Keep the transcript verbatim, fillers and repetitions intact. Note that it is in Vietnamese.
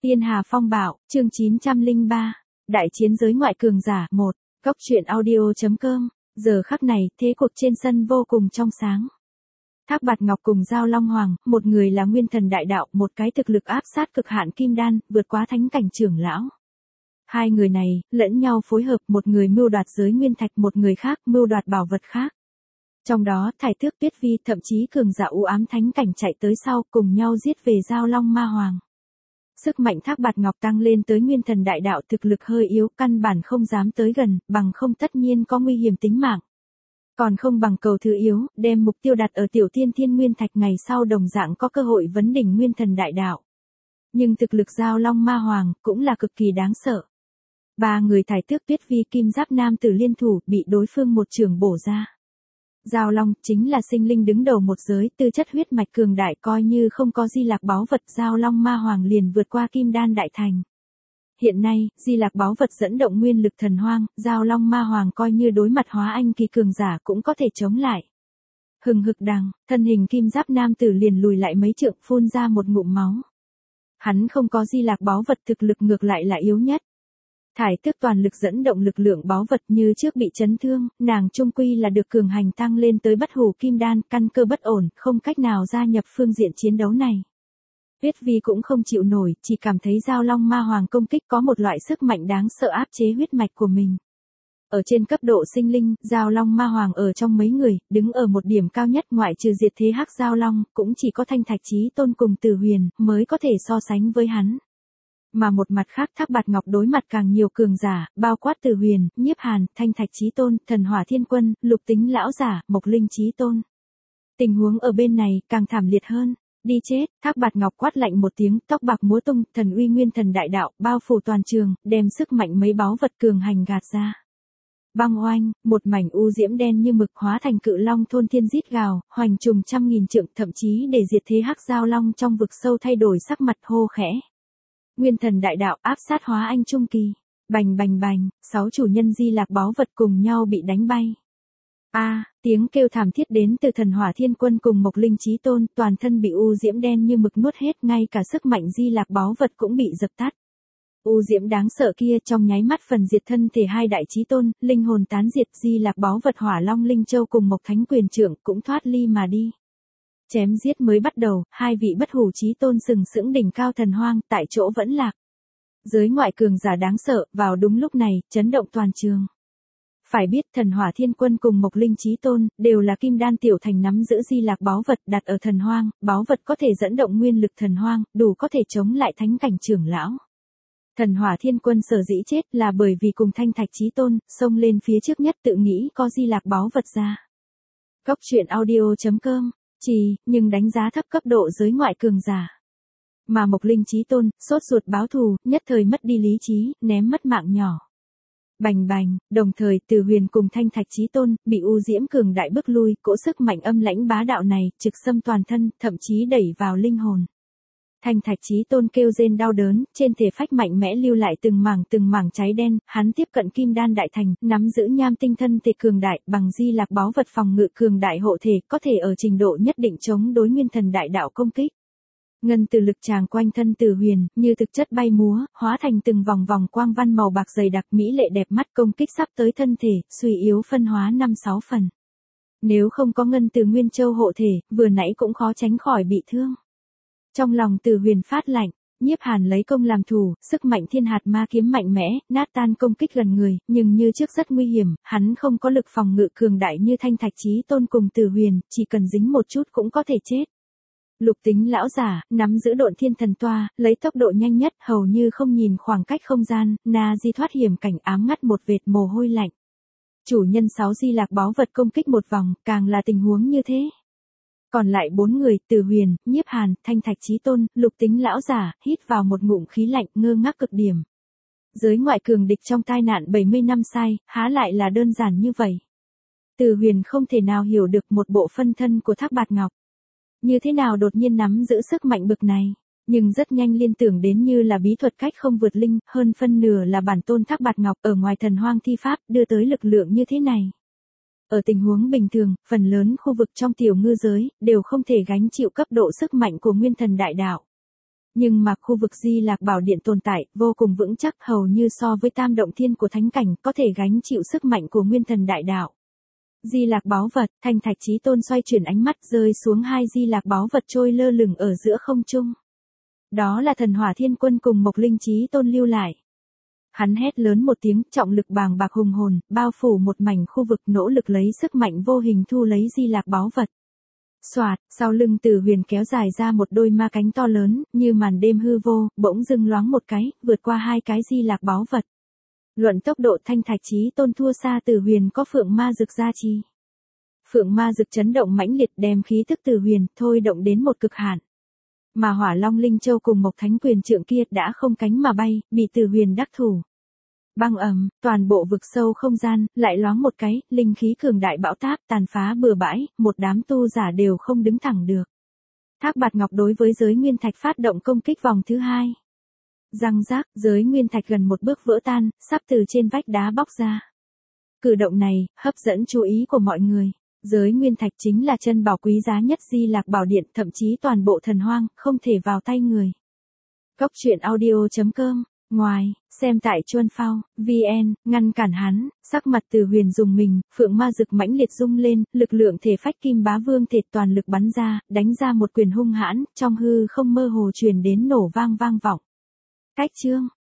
Tiên Hà Phong Bạo, chương chín trăm lẻ ba, Đại chiến giới ngoại cường giả, một, Góc truyện audio.com, giờ khắc này, thế cuộc trên sân vô cùng trong sáng. Thác Bạt Ngọc cùng Giao Long Hoàng, một người là nguyên thần đại đạo, một cái thực lực áp sát cực hạn kim đan, vượt quá thánh cảnh trưởng lão. Hai người này, lẫn nhau phối hợp, một người mưu đoạt giới nguyên thạch, một người khác mưu đoạt bảo vật khác. Trong đó, Thải Tước Tuyết Vi, thậm chí cường giả u ám thánh cảnh chạy tới sau, cùng nhau giết về Giao Long Ma Hoàng. Sức mạnh Thác Bạt Ngọc tăng lên tới nguyên thần đại đạo, thực lực hơi yếu, căn bản không dám tới gần, bằng không tất nhiên có nguy hiểm tính mạng. Còn không bằng cầu thứ yếu, đem mục tiêu đặt ở tiểu tiên thiên nguyên thạch, ngày sau đồng dạng có cơ hội vấn đỉnh nguyên thần đại đạo. Nhưng thực lực Giao Long Ma Hoàng cũng là cực kỳ đáng sợ. Ba người Thải Tước Tuyết Vi, Kim Giáp nam tử liên thủ, bị đối phương một trường bổ ra. Giao Long chính là sinh linh đứng đầu một giới, tư chất huyết mạch cường đại, coi như không có Di Lạc báu vật, Giao Long Ma Hoàng liền vượt qua Kim Đan đại thành. Hiện nay, Di Lạc báu vật dẫn động nguyên lực thần hoang, Giao Long Ma Hoàng coi như đối mặt hóa anh kỳ cường giả cũng có thể chống lại. Hừng hực đằng, thân hình Kim Giáp nam tử liền lùi lại mấy trượng, phun ra một ngụm máu. Hắn không có Di Lạc báu vật, thực lực ngược lại là yếu nhất. Thải Tước toàn lực dẫn động lực lượng báu vật, như trước bị chấn thương, nàng trung quy là được cường hành tăng lên tới bất hủ kim đan, căn cơ bất ổn, không cách nào gia nhập phương diện chiến đấu này. Tuyết Vi cũng không chịu nổi, chỉ cảm thấy Giao Long Ma Hoàng công kích có một loại sức mạnh đáng sợ áp chế huyết mạch của mình. Ở trên cấp độ sinh linh, Giao Long Ma Hoàng ở trong mấy người, đứng ở một điểm cao nhất, ngoại trừ diệt thế hắc Giao Long, cũng chỉ có Thanh Thạch Chí Tôn cùng Từ Huyền mới có thể so sánh với hắn. Mà một mặt khác, Thác Bạt Ngọc đối mặt càng nhiều cường giả, bao quát Từ Huyền, Nhiếp Hàn, Thanh Thạch Chí Tôn, Thần Hỏa Thiên Quân, Lục Tính lão giả, Mộc Linh Chí Tôn. Tình huống ở bên này càng thảm liệt hơn. Đi chết, Thác Bạt Ngọc quát lạnh một tiếng, tóc bạc múa tung, thần uy nguyên thần đại đạo, bao phủ toàn trường, đem sức mạnh mấy báu vật cường hành gạt ra. Băng oanh, một mảnh u diễm đen như mực hóa thành cự long thôn thiên rít gào, hoành trùng trăm nghìn trượng, thậm chí để diệt thế hắc Giao Long trong vực sâu thay đổi sắc mặt, hô khẽ. Nguyên thần đại đạo áp sát hóa anh trung kỳ. Bành bành bành, sáu chủ nhân Di Lạc báu vật cùng nhau bị đánh bay. A, à, tiếng kêu thảm thiết đến từ Thần Hỏa Thiên Quân cùng Mộc Linh Chí Tôn, toàn thân bị u diễm đen như mực nuốt hết, ngay cả sức mạnh Di Lạc báu vật cũng bị dập tắt. U diễm đáng sợ kia trong nháy mắt phần diệt thân thể hai đại chí tôn, linh hồn tán diệt, Di Lạc báu vật Hỏa Long Linh Châu cùng Mộc Thánh Quyền Trượng cũng thoát ly mà đi. Chém giết mới bắt đầu, hai vị bất hủ chí tôn sừng sững đỉnh cao thần hoang, tại chỗ vẫn lạc. Giới ngoại cường giả đáng sợ, vào đúng lúc này, chấn động toàn trường. Phải biết Thần Hỏa Thiên Quân cùng Mộc Linh Chí Tôn, đều là kim đan tiểu thành nắm giữ Di Lạc báu vật đặt ở thần hoang, báu vật có thể dẫn động nguyên lực thần hoang, đủ có thể chống lại thánh cảnh trưởng lão. Thần Hỏa Thiên Quân sở dĩ chết là bởi vì cùng Thanh Thạch Chí Tôn, xông lên phía trước nhất tự nghĩ có Di Lạc báu vật ra. Góc truyện audio.com, chỉ, nhưng đánh giá thấp cấp độ giới ngoại cường giả. Mà Mộc Linh Chí Tôn, sốt ruột báo thù, nhất thời mất đi lý trí, ném mất mạng nhỏ. Bành bành, đồng thời Từ Huyền cùng Thanh Thạch Chí Tôn, bị u diễm cường đại bức lui, cỗ sức mạnh âm lãnh bá đạo này, trực xâm toàn thân, thậm chí đẩy vào linh hồn. Thanh Thạch Chí Tôn kêu rên đau đớn, trên thể phách mạnh mẽ lưu lại từng mảng từng mảng cháy đen, hắn tiếp cận kim đan đại thành, nắm giữ nham tinh thân thể cường đại, bằng Di Lạc báu vật phòng ngự cường đại hộ thể, có thể ở trình độ nhất định chống đối nguyên thần đại đạo công kích. Ngân từ lực tràng quanh thân Từ Huyền, như thực chất bay múa, hóa thành từng vòng vòng quang văn màu bạc dày đặc, mỹ lệ đẹp mắt, công kích sắp tới thân thể, suy yếu phân hóa năm sáu phần. Nếu không có Ngân từ Nguyên Châu hộ thể, vừa nãy cũng khó tránh khỏi bị thương. Trong lòng Từ Huyền phát lạnh, Nhiếp Hàn lấy công làm thủ, sức mạnh thiên hạt ma kiếm mạnh mẽ, nát tan công kích gần người, nhưng như trước rất nguy hiểm, hắn không có lực phòng ngự cường đại như Thanh Thạch Chí Tôn cùng Từ Huyền, chỉ cần dính một chút cũng có thể chết. Lục Tính lão giả, nắm giữ Độn Thiên Thần Toa, lấy tốc độ nhanh nhất, hầu như không nhìn khoảng cách không gian, na di thoát hiểm cảnh, ám ngắt một vệt mồ hôi lạnh. Chủ nhân sáu Di Lạc báu vật công kích một vòng, càng là tình huống như thế. Còn lại bốn người, Từ Huyền, Nhiếp Hàn, Thanh Thạch Chí Tôn, Lục Tính lão giả, hít vào một ngụm khí lạnh, ngơ ngác cực điểm. Giới ngoại cường địch trong tai nạn bảy mươi năm sai, há lại là đơn giản như vậy. Từ Huyền không thể nào hiểu được một bộ phân thân của Thác Bạt Ngọc. Như thế nào đột nhiên nắm giữ sức mạnh bực này, nhưng rất nhanh liên tưởng đến như là bí thuật cách không vượt linh, hơn phân nửa là bản tôn Thác Bạt Ngọc ở ngoài thần hoang thi pháp, đưa tới lực lượng như thế này. Ở tình huống bình thường, phần lớn khu vực trong tiểu ngư giới, đều không thể gánh chịu cấp độ sức mạnh của nguyên thần đại đạo. Nhưng mà khu vực Di Lạc Bảo Điện tồn tại, vô cùng vững chắc hầu như so với tam động thiên của thánh cảnh, có thể gánh chịu sức mạnh của nguyên thần đại đạo. Di Lạc báu vật, Thanh Thạch Chí Tôn xoay chuyển ánh mắt rơi xuống hai Di Lạc báu vật trôi lơ lửng ở giữa không trung. Đó là Thần Hỏa Thiên Quân cùng Mộc Linh Chí Tôn lưu lại. Hắn hét lớn một tiếng, trọng lực bàng bạc hùng hồn, bao phủ một mảnh khu vực, nỗ lực lấy sức mạnh vô hình thu lấy Di Lạc báu vật. Soạt, sau lưng Tử Huyền kéo dài ra một đôi ma cánh to lớn, như màn đêm hư vô, bỗng dưng loáng một cái, vượt qua hai cái Di Lạc báu vật. Luận tốc độ, Thanh Thạch Chí Tôn thua xa Tử Huyền có Phượng Ma Dực gia trì. Phượng Ma Dực chấn động mãnh liệt, đem khí tức Tử Huyền thôi động đến một cực hạn. Mà Hỏa Long Linh Châu cùng Mộc Thánh Quyền Trượng kia đã không cánh mà bay, bị Tử Huyền đắc thủ. Băng ầm, toàn bộ vực sâu không gian lại loáng một cái, linh khí cường đại bão táp tàn phá bừa bãi, một đám tu giả đều không đứng thẳng được. Thác Bạt Ngọc đối với giới nguyên thạch phát động công kích vòng thứ hai. Răng rác, giới nguyên thạch gần một bước vỡ tan, sắp từ trên vách đá bóc ra. Cử động này hấp dẫn chú ý của mọi người. Giới nguyên thạch chính là chân bảo quý giá nhất Di Lạc Bảo Điện, thậm chí toàn bộ thần hoang, không thể vào tay người. Góc truyện audio chấm com. Ngoài, xem tại Chuân Phao, vê en, ngăn cản hắn, sắc mặt Tử Huyền dùng mình, Phượng Ma Dực mãnh liệt rung lên, lực lượng thể phách Kim Bá Vương thể toàn lực bắn ra, đánh ra một quyền hung hãn, trong hư không mơ hồ truyền đến nổ vang vang vọng. Cách chương